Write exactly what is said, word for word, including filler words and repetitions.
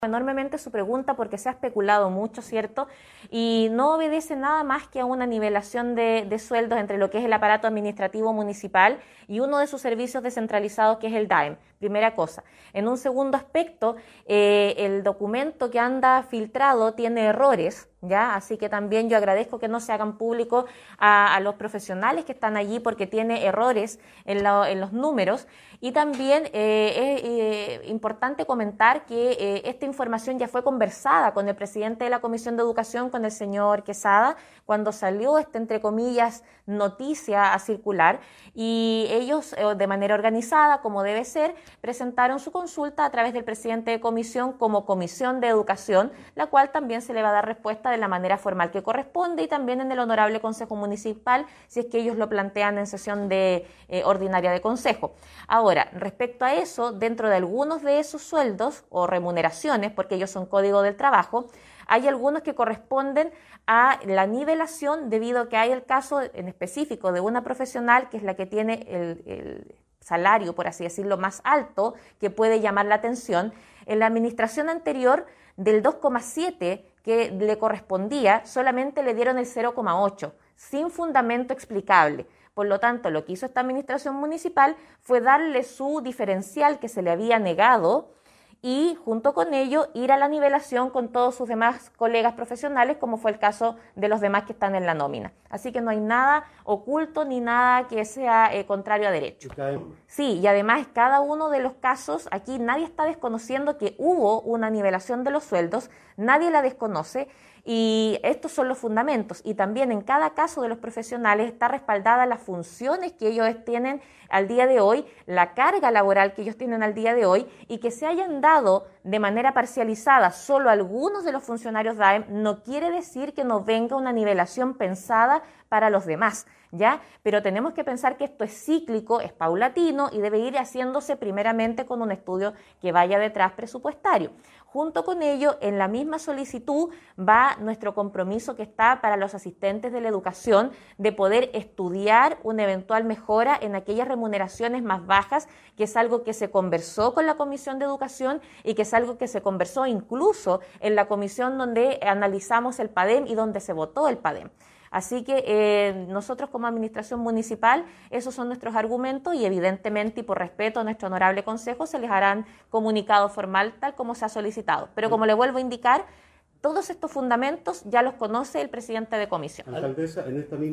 enormemente su pregunta porque se ha especulado mucho, ¿cierto? Y no obedece nada más que a una nivelación de, de sueldos entre lo que es el aparato administrativo municipal y uno de sus servicios descentralizados que es el D A E M, primera cosa. En un segundo aspecto, eh, el documento que anda filtrado tiene errores, ¿ya? Así que también yo agradezco que no se hagan públicos a, a los profesionales que están allí porque tiene errores en, la, en los números. Y también eh, es eh, importante comentar que eh, esta información ya fue conversada con el presidente de la Comisión de Educación, con el señor Quesada, cuando salió esta, entre comillas, noticia a circular, y ellos eh, de manera organizada, como debe ser, presentaron su consulta a través del presidente de comisión como Comisión de Educación, la cual también se le va a dar respuesta de la manera formal que corresponde y también en el Honorable Consejo Municipal, si es que ellos lo plantean en sesión de, eh, ordinaria de Consejo. Ahora, respecto a eso, dentro de algunos de esos sueldos o remuneraciones, porque ellos son código del trabajo, hay algunos que corresponden a la nivelación debido a que hay el caso en específico de una profesional que es la que tiene el, el salario, por así decirlo, más alto que puede llamar la atención. En la administración anterior, del dos coma siete que le correspondía, solamente le dieron el cero coma ocho, sin fundamento explicable. Por lo tanto, lo que hizo esta administración municipal fue darle su diferencial que se le había negado y junto con ello ir a la nivelación con todos sus demás colegas profesionales, como fue el caso de los demás que están en la nómina. Así que no hay nada oculto ni nada que sea eh, contrario a derecho. Sí, y además cada uno de los casos, aquí nadie está desconociendo que hubo una nivelación de los sueldos, nadie la desconoce y estos son los fundamentos. Y también en cada caso de los profesionales está respaldada las funciones que ellos tienen al día de hoy, la carga laboral que ellos tienen al día de hoy y que se hayan dado de manera parcializada solo algunos de los funcionarios D A E M no quiere decir que no venga una nivelación pensada para los demás, ¿ya? Pero tenemos que pensar que esto es cíclico, es paulatino y debe ir haciéndose primeramente con un estudio que vaya detrás presupuestario. Junto con ello, en la misma solicitud va nuestro compromiso que está para los asistentes de la educación de poder estudiar una eventual mejora en aquellas remuneraciones más bajas, que es algo que se conversó con la Comisión de Educación y que es algo que se conversó incluso en la comisión donde analizamos el P A D E M y donde se votó el P A D E M. Así que eh, nosotros como administración municipal, esos son nuestros argumentos y evidentemente y por respeto a nuestro honorable consejo se les harán comunicado formal tal como se ha solicitado. Pero como le vuelvo a indicar, todos estos fundamentos ya los conoce el presidente de comisión. Alcaldesa, en esta misma